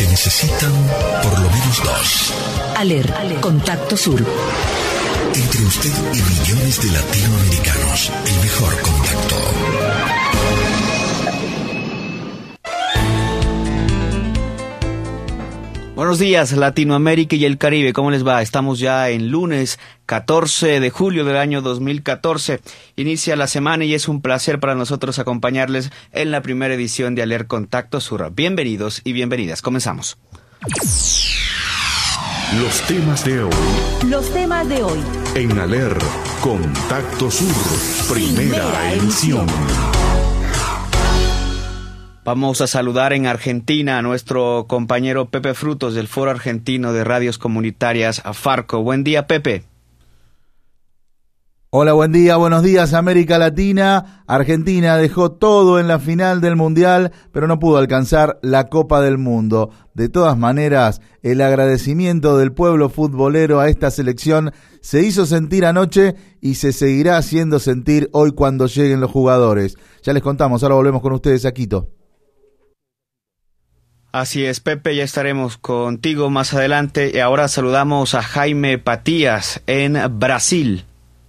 Se necesitan por lo menos dos. ALER, Contacto Sur. Entre usted y millones de latinoamericanos, el mejor contacto. Buenos días, Latinoamérica y el Caribe, ¿cómo les va? Estamos ya en lunes 14 de julio del año 2014. Inicia la semana y es un placer para nosotros acompañarles en la primera edición de ALER Contacto Sur. Bienvenidos y bienvenidas. Comenzamos. Los temas de hoy. Los temas de hoy. En ALER Contacto Sur, primera edición. Vamos a saludar en Argentina a nuestro compañero Pepe Frutos del Foro Argentino de Radios Comunitarias, Farco. Buen día, Pepe. Hola, buen día, buenos días, América Latina. Argentina dejó todo en la final del Mundial, pero no pudo alcanzar la Copa del Mundo. De todas maneras, el agradecimiento del pueblo futbolero a esta selección se hizo sentir anoche y se seguirá haciendo sentir hoy cuando lleguen los jugadores. Ya les contamos, ahora volvemos con ustedes a Quito. Así es, Pepe, ya estaremos contigo más adelante. Y ahora saludamos a Jaime Patías en Brasil.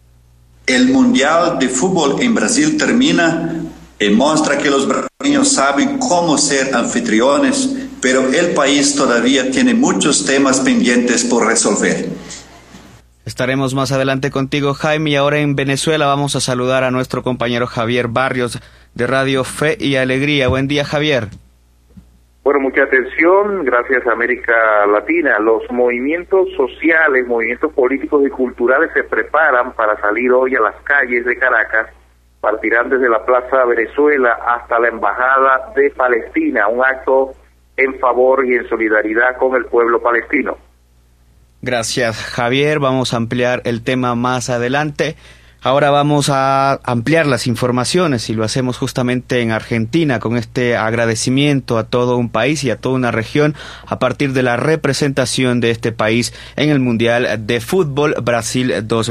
El Mundial de Fútbol en Brasil termina y muestra que los brasileños saben cómo ser anfitriones, pero el país todavía tiene muchos temas pendientes por resolver. Estaremos más adelante contigo, Jaime, y ahora en Venezuela vamos a saludar a nuestro compañero Javier Barrios de Radio Fe y Alegría. Buen día, Javier. Bueno, mucha atención, gracias a América Latina. Los movimientos sociales, movimientos políticos y culturales se preparan para salir hoy a las calles de Caracas. Partirán desde la Plaza Venezuela hasta la Embajada de Palestina, un acto en favor y en solidaridad con el pueblo palestino. Gracias, Javier. Vamos a ampliar el tema más adelante. Ahora vamos a ampliar las informaciones y lo hacemos justamente en Argentina con este agradecimiento a todo un país y a toda una región a partir de la representación de este país en el Mundial de Fútbol Brasil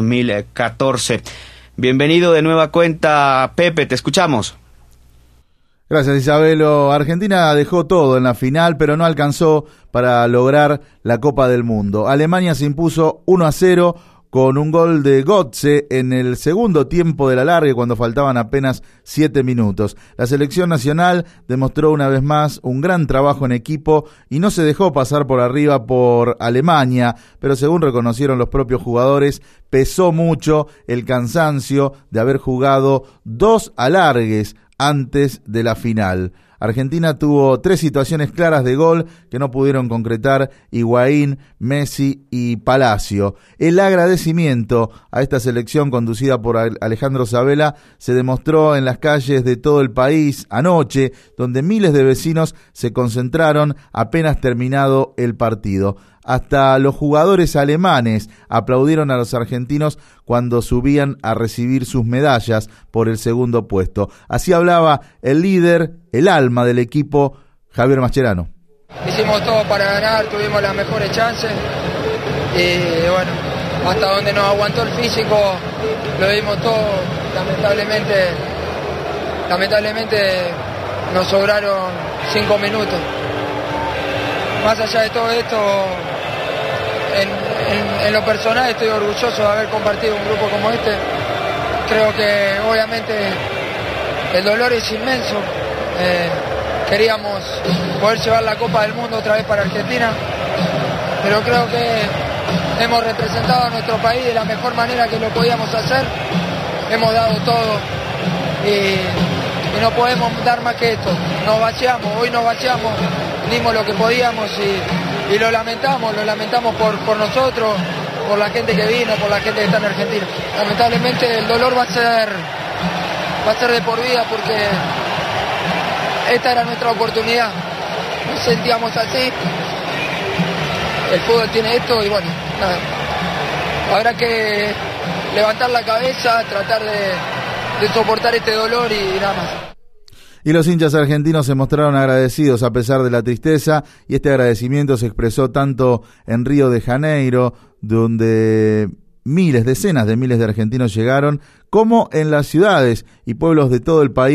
2014. Bienvenido de nueva cuenta, Pepe, te escuchamos. Gracias, Isabelo. Argentina dejó todo en la final, pero no alcanzó para lograr la Copa del Mundo. Alemania se impuso 1-0 con un gol de Götze en el segundo tiempo del alargue cuando faltaban apenas 7 minutos. La selección nacional demostró una vez más un gran trabajo en equipo y no se dejó pasar por arriba por Alemania, pero según reconocieron los propios jugadores, pesó mucho el cansancio de haber jugado 2 alargues antes de la final. Argentina tuvo 3 situaciones claras de gol que no pudieron concretar Higuaín, Messi y Palacio. El agradecimiento a esta selección conducida por Alejandro Sabella se demostró en las calles de todo el país anoche, donde miles de vecinos se concentraron apenas terminado el partido. Hasta los jugadores alemanes aplaudieron a los argentinos cuando subían a recibir sus medallas por el segundo puesto. Así hablaba el líder, el alma del equipo, Javier Mascherano. Hicimos todo para ganar, tuvimos las mejores chances y bueno, hasta donde nos aguantó el físico lo dimos todo. Lamentablemente nos sobraron 5 minutos. Más allá de todo esto, en lo personal estoy orgulloso de haber compartido un grupo como este. Creo que obviamente el dolor es inmenso. Queríamos poder llevar la Copa del Mundo otra vez para Argentina, pero creo que hemos representado a nuestro país de la mejor manera que lo podíamos hacer. Hemos dado todo y no podemos dar más que esto. Hoy nos vaciamos, dimos lo que podíamos y lo lamentamos por nosotros, por la gente que vino, por la gente que está en Argentina. Lamentablemente el dolor va a ser de por vida porque esta era nuestra oportunidad. Nos sentíamos así. El fútbol tiene esto y bueno, nada. Habrá que levantar la cabeza, tratar de soportar este dolor y nada más. Y los hinchas argentinos se mostraron agradecidos a pesar de la tristeza, y este agradecimiento se expresó tanto en Río de Janeiro, donde decenas de miles de argentinos llegaron, como en las ciudades y pueblos de todo el país,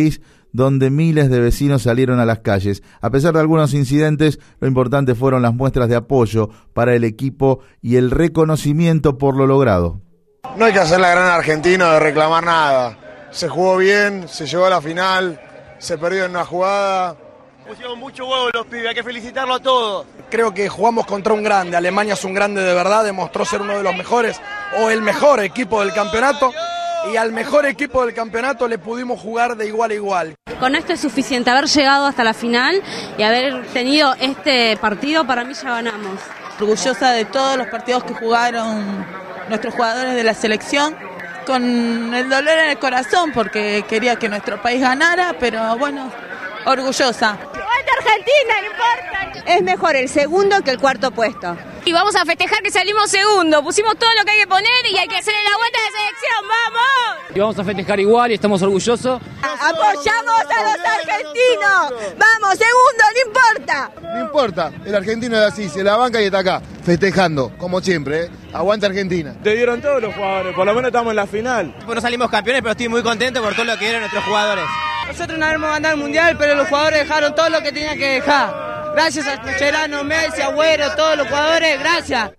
donde miles de vecinos salieron a las calles. A pesar de algunos incidentes, lo importante fueron las muestras de apoyo para el equipo y el reconocimiento por lo logrado. No hay que hacer la gran argentina de reclamar nada. Se jugó bien, se llegó a la final, se perdió en una jugada. Pusieron mucho huevo los pibes, hay que felicitarlo a todos. Creo que jugamos contra un grande. Alemania es un grande de verdad, demostró ser uno de los mejores o el mejor equipo del campeonato. Y al mejor equipo del campeonato le pudimos jugar de igual a igual. Con esto es suficiente, haber llegado hasta la final y haber tenido este partido, para mí ya ganamos. Orgullosa de todos los partidos que jugaron nuestros jugadores de la selección, con el dolor en el corazón porque quería que nuestro país ganara, pero bueno, orgullosa. ¡Aguanta Argentina, no importa! Es mejor el segundo que el cuarto puesto. Y vamos a festejar que salimos segundo, pusimos todo lo que hay que poner y hay que hacerle la vuelta de selección, ¡vamos! Y vamos a festejar igual y estamos orgullosos. ¡Apoyamos a los argentinos! ¡Vamos, segundo, no importa! No importa, el argentino es así, se la banca y está acá, festejando, como siempre, ¿eh? Aguanta Argentina. Te dieron todos los jugadores, por lo menos estamos en la final. No salimos campeones, pero estoy muy contento por todo lo que dieron nuestros jugadores. Nosotros no habíamos ganado el Mundial, pero los jugadores dejaron todo lo que tenían que dejar. Gracias a Mascherano, Messi, Agüero, todos los jugadores, gracias.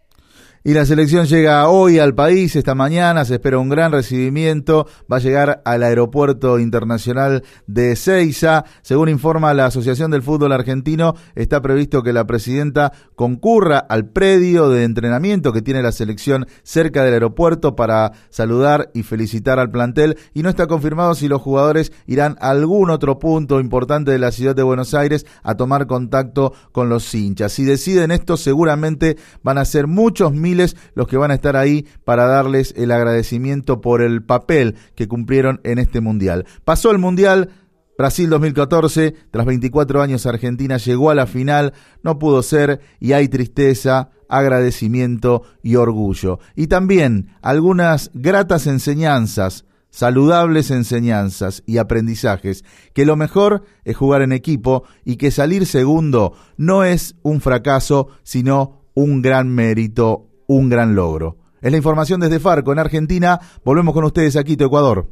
Y la selección llega hoy al país, esta mañana, se espera un gran recibimiento, va a llegar al aeropuerto internacional de Ezeiza. Según informa la Asociación del Fútbol Argentino, está previsto que la presidenta concurra al predio de entrenamiento que tiene la selección cerca del aeropuerto para saludar y felicitar al plantel, y no está confirmado si los jugadores irán a algún otro punto importante de la ciudad de Buenos Aires a tomar contacto con los hinchas. Si deciden esto, seguramente van a ser muchos miles los que van a estar ahí para darles el agradecimiento por el papel que cumplieron en este Mundial. Pasó el Mundial Brasil 2014, tras 24 años Argentina llegó a la final, no pudo ser y hay tristeza, agradecimiento y orgullo. Y también algunas gratas enseñanzas, saludables enseñanzas y aprendizajes, que lo mejor es jugar en equipo y que salir segundo no es un fracaso, sino un gran mérito, un gran logro. Es la información desde Farco, en Argentina. Volvemos con ustedes a Quito, Ecuador.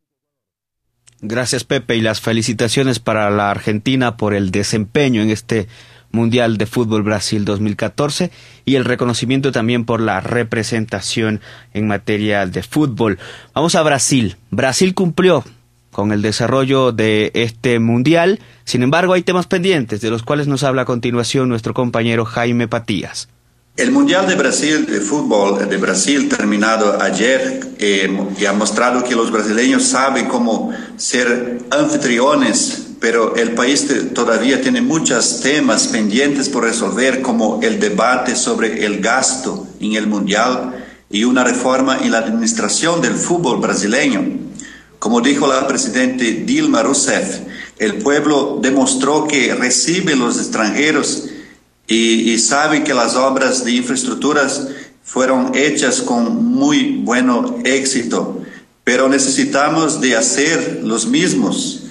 Gracias, Pepe, y las felicitaciones para la Argentina por el desempeño en este Mundial de Fútbol Brasil 2014 y el reconocimiento también por la representación en materia de fútbol. Vamos a Brasil. Brasil cumplió con el desarrollo de este Mundial. Sin embargo, hay temas pendientes de los cuales nos habla a continuación nuestro compañero Jaime Patías. El Mundial de Brasil de fútbol de Brasil terminado ayer que ha mostrado que los brasileños saben cómo ser anfitriones, pero el país todavía tiene muchos temas pendientes por resolver, como el debate sobre el gasto en el Mundial y una reforma en la administración del fútbol brasileño. Como dijo la presidenta Dilma Rousseff, el pueblo demostró que recibe los extranjeros y sabe que las obras de infraestructuras fueron hechas con muy buen éxito, pero necesitamos de hacer los mismos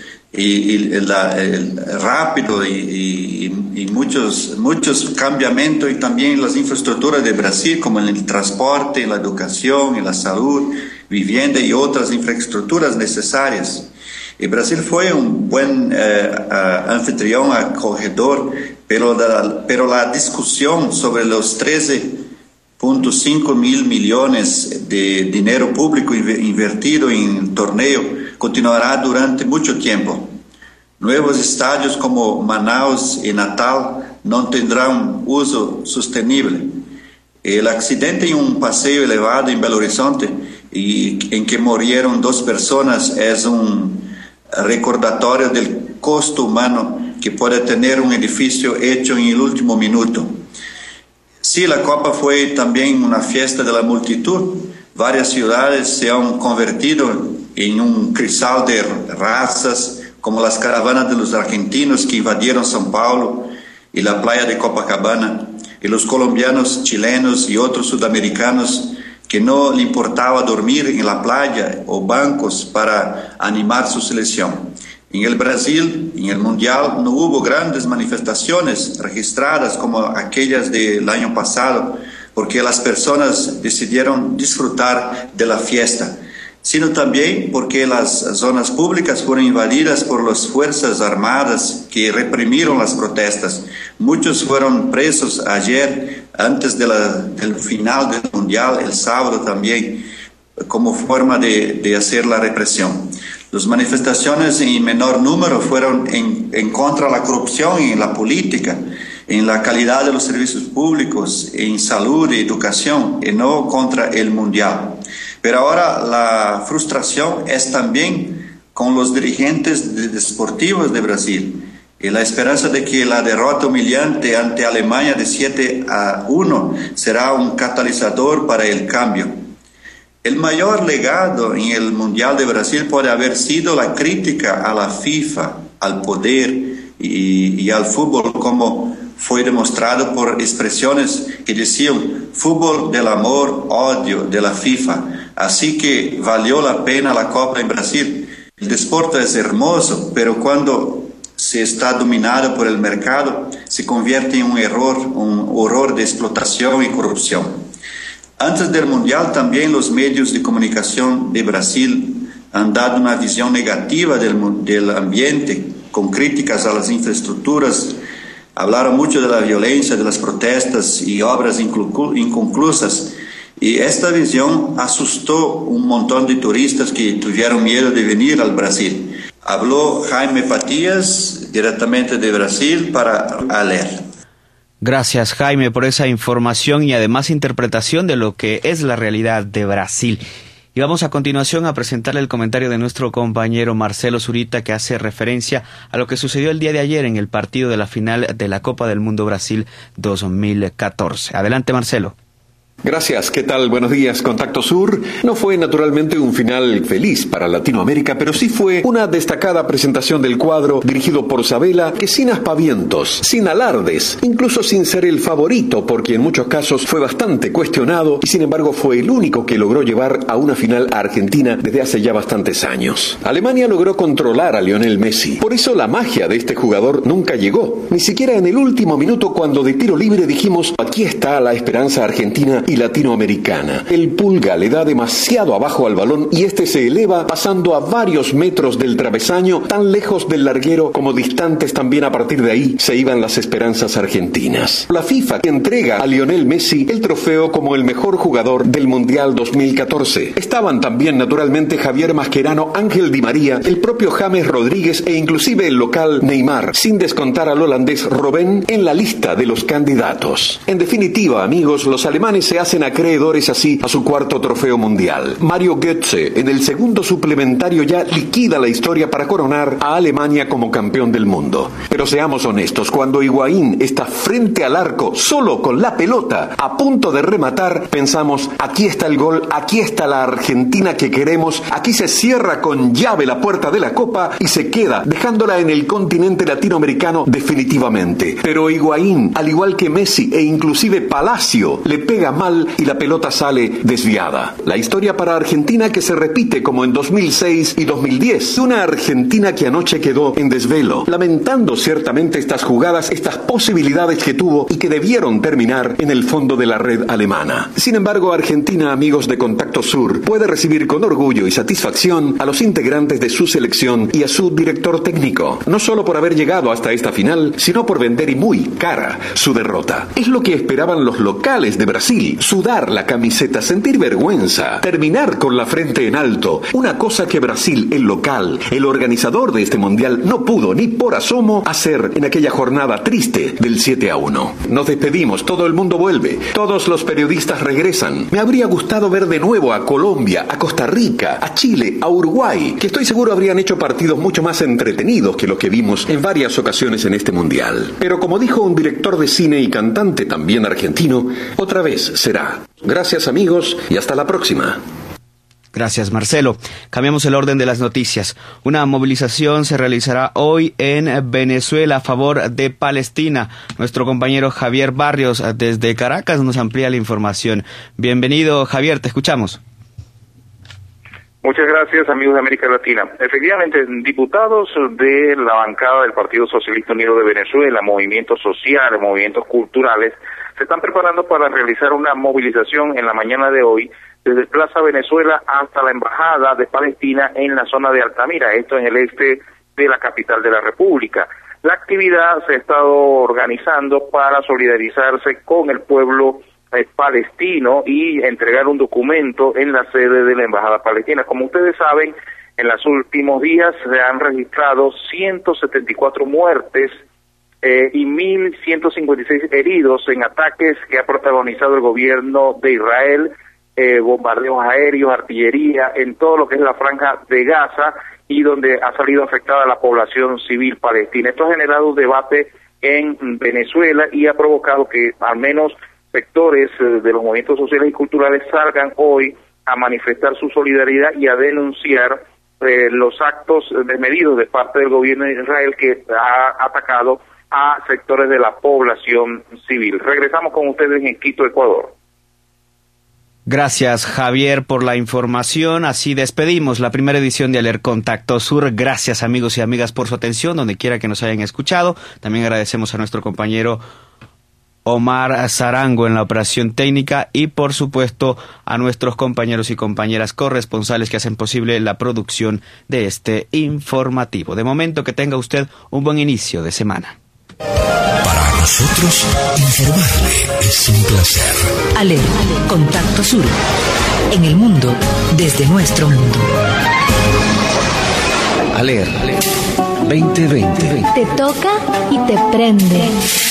rápido y muchos cambiamientos, y también las infraestructuras de Brasil, como en el transporte, en la educación, en la salud, vivienda y otras infraestructuras necesarias. Y Brasil fue un buen anfitrión, acogedor, pero la discusión sobre los 13.5 mil millones de dinero público invertido en el torneo continuará durante mucho tiempo. Nuevos estadios como Manaus y Natal no tendrán uso sostenible. El accidente en un paseo elevado en Belo Horizonte en que murieron 2 personas es un recordatorio del costo humano que puede tener un edificio hecho en el último minuto. Sí, la Copa fue también una fiesta de la multitud. Varias ciudades se han convertido en un crisol de razas, como las caravanas de los argentinos que invadieron São Paulo y la playa de Copacabana, y los colombianos, chilenos y otros sudamericanos que no le importaba dormir en la playa o bancos para animar su selección. En el Brasil, en el Mundial, no hubo grandes manifestaciones registradas como aquellas del año pasado, porque las personas decidieron disfrutar de la fiesta. sino también porque las zonas públicas fueron invadidas por las Fuerzas Armadas que reprimieron las protestas. Muchos fueron presos ayer, antes del final del Mundial, el sábado también, como forma de hacer la represión. Las manifestaciones en menor número fueron en contra de la corrupción en la política, en la calidad de los servicios públicos, en salud y educación, y no contra el Mundial. Pero ahora la frustración es también con los dirigentes deportivos de Brasil y la esperanza de que la derrota humillante ante Alemania de 7-1 será un catalizador para el cambio. El mayor legado en el Mundial de Brasil puede haber sido la crítica a la FIFA, al poder y al fútbol, como fue demostrado por expresiones que decían fútbol del amor, odio de la FIFA. Así que valió la pena la Copa en Brasil. El deporte es hermoso, pero cuando se está dominado por el mercado, se convierte en un horror de explotación y corrupción. Antes del Mundial también los medios de comunicación de Brasil han dado una visión negativa del ambiente, con críticas a las infraestructuras. Hablaron mucho de la violencia, de las protestas y obras inconclusas. Y esta visión asustó un montón de turistas que tuvieron miedo de venir al Brasil. Habló Jaime Patías, directamente de Brasil, para ALER. Gracias, Jaime, por esa información y además interpretación de lo que es la realidad de Brasil. Y vamos a continuación a presentarle el comentario de nuestro compañero Marcelo Zurita, que hace referencia a lo que sucedió el día de ayer en el partido de la final de la Copa del Mundo Brasil 2014. Adelante, Marcelo. Gracias, ¿qué tal? Buenos días, Contacto Sur. No fue naturalmente un final feliz para Latinoamérica, pero sí fue una destacada presentación del cuadro dirigido por Sabella, que sin aspavientos, sin alardes, incluso sin ser el favorito, porque en muchos casos fue bastante cuestionado y sin embargo fue el único que logró llevar a una final a Argentina desde hace ya bastantes años. Alemania logró controlar a Lionel Messi, por eso la magia de este jugador nunca llegó, ni siquiera en el último minuto cuando de tiro libre dijimos, aquí está la esperanza argentina y latinoamericana. El Pulga le da demasiado abajo al balón y este se eleva pasando a varios metros del travesaño, tan lejos del larguero como distantes también. A partir de ahí se iban las esperanzas argentinas. La FIFA entrega a Lionel Messi el trofeo como el mejor jugador del Mundial 2014. Estaban también naturalmente Javier Mascherano, Ángel Di María, el propio James Rodríguez e inclusive el local Neymar, sin descontar al holandés Robben en la lista de los candidatos. En definitiva, amigos, los alemanes se hacen acreedores así a su cuarto trofeo mundial. Mario Götze en el segundo suplementario ya liquida la historia para coronar a Alemania como campeón del mundo. Pero seamos honestos, cuando Higuaín está frente al arco solo con la pelota a punto de rematar, pensamos, aquí está el gol, aquí está la Argentina que queremos, aquí se cierra con llave la puerta de la Copa y se queda dejándola en el continente latinoamericano definitivamente. Pero Higuaín, al igual que Messi e inclusive Palacio, le pega mal y la pelota sale desviada. La historia para Argentina que se repite como en 2006 y 2010. Una Argentina que anoche quedó en desvelo, lamentando ciertamente estas jugadas, estas posibilidades que tuvo y que debieron terminar en el fondo de la red alemana. Sin embargo, Argentina, amigos de Contacto Sur, puede recibir con orgullo y satisfacción a los integrantes de su selección y a su director técnico, no solo por haber llegado hasta esta final, sino por vender y muy cara su derrota. Es lo que esperaban los locales de Brasil, sudar la camiseta, sentir vergüenza, terminar con la frente en alto, una cosa que Brasil, el local, el organizador de este mundial, no pudo ni por asomo hacer en aquella jornada triste del 7-1. Nos despedimos, todo el mundo vuelve, todos los periodistas regresan. Me habría gustado ver de nuevo a Colombia, a Costa Rica, a Chile, a Uruguay, que estoy seguro habrían hecho partidos mucho más entretenidos que los que vimos en varias ocasiones en este mundial. Pero como dijo un director de cine y cantante también argentino, otra vez será. Gracias, amigos, y hasta la próxima. Gracias, Marcelo. Cambiamos el orden de las noticias. Una movilización se realizará hoy en Venezuela a favor de Palestina. Nuestro compañero Javier Barrios desde Caracas nos amplía la información. Bienvenido, Javier, te escuchamos. Muchas gracias, amigos de América Latina. Efectivamente, diputados de la bancada del Partido Socialista Unido de Venezuela, movimientos sociales, movimientos culturales, se están preparando para realizar una movilización en la mañana de hoy desde Plaza Venezuela hasta la Embajada de Palestina en la zona de Altamira, esto en el este de la capital de la República. La actividad se ha estado organizando para solidarizarse con el pueblo palestino y entregar un documento en la sede de la Embajada Palestina. Como ustedes saben, en los últimos días se han registrado 174 muertes y 1.156 heridos en ataques que ha protagonizado el gobierno de Israel, bombardeos aéreos, artillería, en todo lo que es la franja de Gaza y donde ha salido afectada la población civil palestina. Esto ha generado un debate en Venezuela y ha provocado que al menos sectores de los movimientos sociales y culturales salgan hoy a manifestar su solidaridad y a denunciar los actos desmedidos de parte del gobierno de Israel que ha atacado a sectores de la población civil. Regresamos con ustedes en Quito, Ecuador. Gracias, Javier, por la información. Así despedimos la primera edición de Aler Contacto Sur. Gracias, amigos y amigas, por su atención, donde quiera que nos hayan escuchado. También agradecemos a nuestro compañero Omar Zarango en la operación técnica y, por supuesto, a nuestros compañeros y compañeras corresponsales que hacen posible la producción de este informativo. De momento, que tenga usted un buen inicio de semana. Para nosotros, informarle es un placer. Aler, Contacto Sur. En el mundo, desde nuestro mundo. Aler 2020. Te toca y te prende.